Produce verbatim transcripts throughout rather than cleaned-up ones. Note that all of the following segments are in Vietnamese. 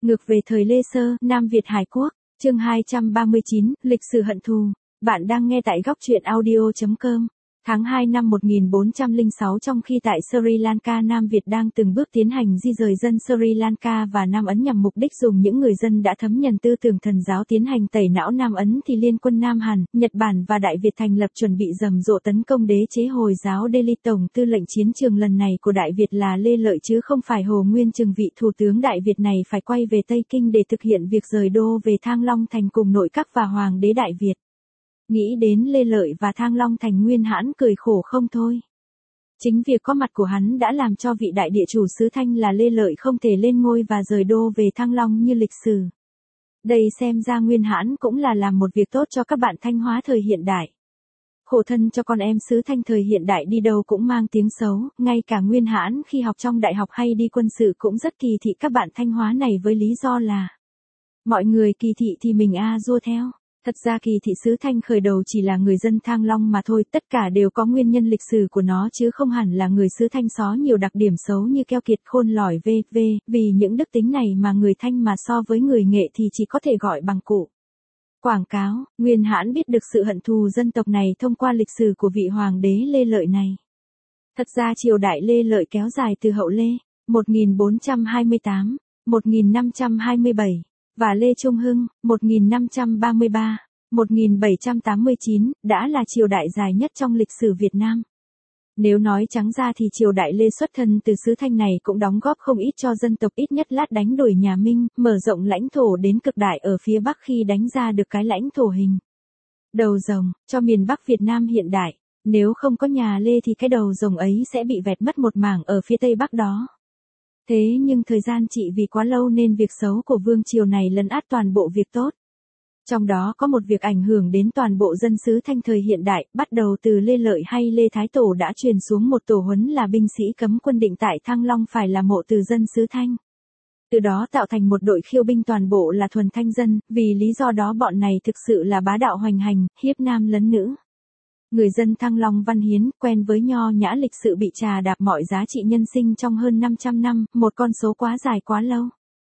Ngược về thời Lê Sơ, Nam Việt Hải Quốc, chương hai trăm ba mươi chín, lịch sử hận thù. Bạn đang nghe tại góc truyện audio chấm com. Tháng hai năm một nghìn bốn trăm lẻ sáu, trong khi tại Sri Lanka, Nam Việt đang từng bước tiến hành di rời dân Sri Lanka và Nam Ấn nhằm mục đích dùng những người dân đã thấm nhuần tư tưởng thần giáo tiến hành tẩy não Nam Ấn, thì liên quân Nam Hàn, Nhật Bản và Đại Việt thành lập chuẩn bị rầm rộ tấn công đế chế Hồi giáo Delhi. Tổng tư lệnh chiến trường lần này của Đại Việt là Lê Lợi chứ không phải Hồ Nguyên Chương. Vị thủ tướng Đại Việt này phải quay về Tây Kinh để thực hiện việc rời đô về Thăng Long Thành cùng nội các và Hoàng đế Đại Việt. Nghĩ đến Lê Lợi và Thăng Long Thành, Nguyên Hãn cười khổ không thôi. Chính việc có mặt của hắn đã làm cho vị đại địa chủ xứ Thanh là Lê Lợi không thể lên ngôi và rời đô về Thăng Long như lịch sử. Đây xem ra Nguyên Hãn cũng là làm một việc tốt cho các bạn Thanh Hóa thời hiện đại. Khổ thân cho con em xứ Thanh thời hiện đại đi đâu cũng mang tiếng xấu, ngay cả Nguyên Hãn khi học trong đại học hay đi quân sự cũng rất kỳ thị các bạn Thanh Hóa này với lý do là mọi người kỳ thị thì mình a dua theo. Thật ra kỳ thị xứ Thanh khởi đầu chỉ là người dân Thăng Long mà thôi, tất cả đều có nguyên nhân lịch sử của nó chứ không hẳn là người xứ Thanh xó nhiều đặc điểm xấu như keo kiệt, khôn lỏi vân vân. Vì những đức tính này mà người Thanh mà so với người Nghệ thì chỉ có thể gọi bằng cụ. Quảng cáo, Nguyên Hãn biết được sự hận thù dân tộc này thông qua lịch sử của vị hoàng đế Lê Lợi này. Thật ra triều đại Lê Lợi kéo dài từ hậu Lê, một nghìn bốn trăm hai mươi tám, một nghìn năm trăm hai mươi bảy. và Lê Trung Hưng, một nghìn năm trăm ba mươi ba, một nghìn bảy trăm tám mươi chín, đã là triều đại dài nhất trong lịch sử Việt Nam. Nếu nói trắng ra thì triều đại Lê xuất thân từ xứ Thanh này cũng đóng góp không ít cho dân tộc, ít nhất lát đánh đuổi nhà Minh, mở rộng lãnh thổ đến cực đại ở phía Bắc khi đánh ra được cái lãnh thổ hình đầu rồng cho miền Bắc Việt Nam hiện đại. Nếu không có nhà Lê thì cái đầu rồng ấy sẽ bị vẹt mất một mảng ở phía Tây Bắc đó. Thế nhưng thời gian trị vì quá lâu nên việc xấu của vương triều này lấn át toàn bộ việc tốt. Trong đó có một việc ảnh hưởng đến toàn bộ dân xứ Thanh thời hiện đại, bắt đầu từ Lê Lợi hay Lê Thái Tổ đã truyền xuống một tổ huấn là binh sĩ cấm quân định tại Thăng Long phải là mộ từ dân xứ Thanh. Từ đó tạo thành một đội khiêu binh toàn bộ là thuần Thanh dân, vì lý do đó bọn này thực sự là bá đạo hoành hành, hiếp nam lấn nữ. Người dân Thăng Long văn hiến, quen với nho nhã lịch sự bị trà đạp mọi giá trị nhân sinh trong hơn năm trăm năm, một con số quá dài quá lâu.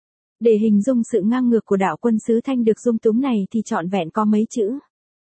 Để hình dung sự ngang ngược của đạo quân xứ Thanh được dung túng này thì trọn vẹn có mấy chữ.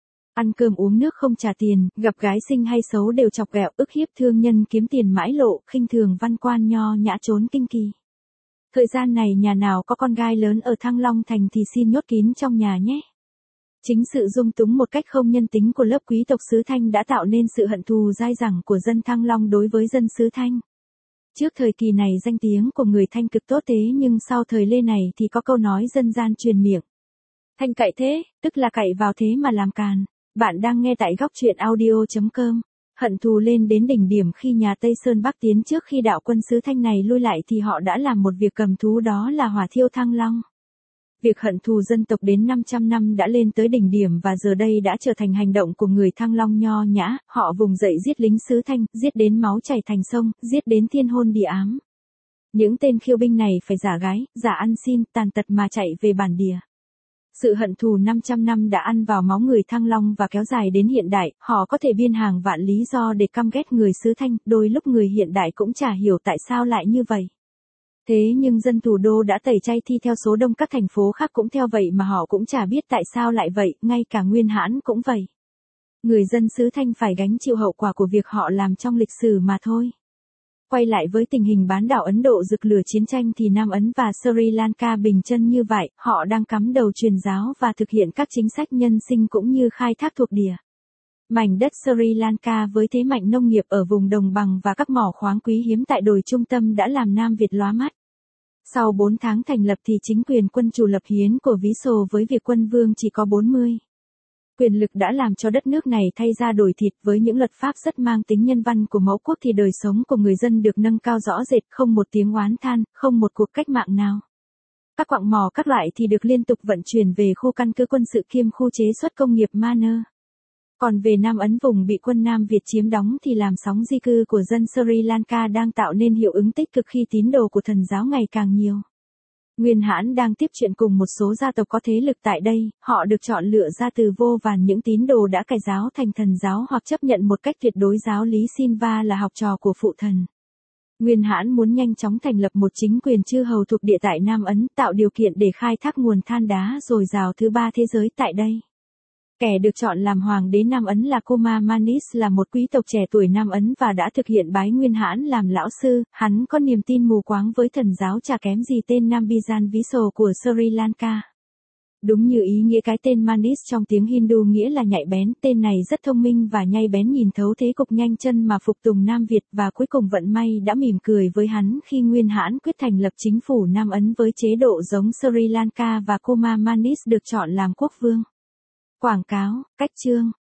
Ăn cơm uống nước không trả tiền, gặp gái xinh hay xấu đều chọc ghẹo, ức hiếp thương nhân kiếm tiền mãi lộ, khinh thường văn quan nho nhã trốn kinh kỳ. Thời gian này nhà nào có con gái lớn ở Thăng Long Thành thì xin nhốt kín trong nhà nhé. Chính sự dung túng một cách không nhân tính của lớp quý tộc xứ Thanh đã tạo nên sự hận thù dai dẳng của dân Thăng Long đối với dân xứ Thanh. Trước thời kỳ này danh tiếng của người Thanh cực tốt, thế nhưng sau thời Lê này thì có câu nói dân gian truyền miệng. Thanh cậy thế, tức là cậy vào thế mà làm càn. Bạn đang nghe tại góc truyện audio chấm com. Hận thù lên đến đỉnh điểm khi nhà Tây Sơn Bắc tiến. Trước khi đạo quân xứ Thanh này lui lại thì họ đã làm một việc cầm thú, đó là hỏa thiêu Thăng Long. Việc hận thù dân tộc đến năm trăm năm đã lên tới đỉnh điểm và giờ đây đã trở thành hành động của người Thăng Long nho nhã, họ vùng dậy giết lính xứ Thanh, giết đến máu chảy thành sông, giết đến thiên hôn địa ám. Những tên khiêu binh này phải giả gái, giả ăn xin, tàn tật mà chạy về bản địa. Sự hận thù năm trăm năm đã ăn vào máu người Thăng Long và kéo dài đến hiện đại, họ có thể biên hàng vạn lý do để căm ghét người xứ Thanh, đôi lúc người hiện đại cũng chả hiểu tại sao lại như vậy. Thế nhưng dân thủ đô đã tẩy chay thi theo số đông, các thành phố khác cũng theo vậy mà họ cũng chả biết tại sao lại vậy, ngay cả Nguyên Hãn cũng vậy. Người dân xứ Thanh phải gánh chịu hậu quả của việc họ làm trong lịch sử mà thôi. Quay lại với tình hình bán đảo Ấn Độ rực lửa chiến tranh thì Nam Ấn và Sri Lanka bình chân như vậy, họ đang cắm đầu truyền giáo và thực hiện các chính sách nhân sinh cũng như khai thác thuộc địa. Mảnh đất Sri Lanka với thế mạnh nông nghiệp ở vùng đồng bằng và các mỏ khoáng quý hiếm tại đồi trung tâm đã làm Nam Việt lóa mắt. Sau bốn tháng thành lập thì chính quyền quân chủ lập hiến của Ví Sồ với việc quân vương chỉ có bốn mươi. Quyền lực đã làm cho đất nước này thay ra đổi thịt, với những luật pháp rất mang tính nhân văn của mẫu quốc thì đời sống của người dân được nâng cao rõ rệt, không một tiếng oán than, không một cuộc cách mạng nào. Các quặng mỏ các loại thì được liên tục vận chuyển về khu căn cứ quân sự kiêm khu chế xuất công nghiệp Manor. Còn về Nam Ấn, vùng bị quân Nam Việt chiếm đóng thì làm sóng di cư của dân Sri Lanka đang tạo nên hiệu ứng tích cực khi tín đồ của thần giáo ngày càng nhiều. Nguyên Hãn đang tiếp chuyện cùng một số gia tộc có thế lực tại đây, họ được chọn lựa ra từ vô vàn những tín đồ đã cải giáo thành thần giáo hoặc chấp nhận một cách tuyệt đối giáo lý Silva là học trò của phụ thần. Nguyên Hãn muốn nhanh chóng thành lập một chính quyền chư hầu thuộc địa tại Nam Ấn, tạo điều kiện để khai thác nguồn than đá dồi dào thứ ba thế giới tại đây. Kẻ được chọn làm hoàng đế Nam Ấn là Kuma Manis, là một quý tộc trẻ tuổi Nam Ấn và đã thực hiện bái Nguyên Hãn làm lão sư. Hắn có niềm tin mù quáng với thần giáo chả kém gì tên Nambijan Vishal của Sri Lanka. Đúng như ý nghĩa cái tên Manis trong tiếng Hindu nghĩa là nhạy bén, tên này rất thông minh và nhạy bén, nhìn thấu thế cục, nhanh chân mà phục tùng Nam Việt, và cuối cùng vận may đã mỉm cười với hắn khi Nguyên Hãn quyết thành lập chính phủ Nam Ấn với chế độ giống Sri Lanka và Kuma Manis được chọn làm quốc vương. Quảng cáo, cách chương.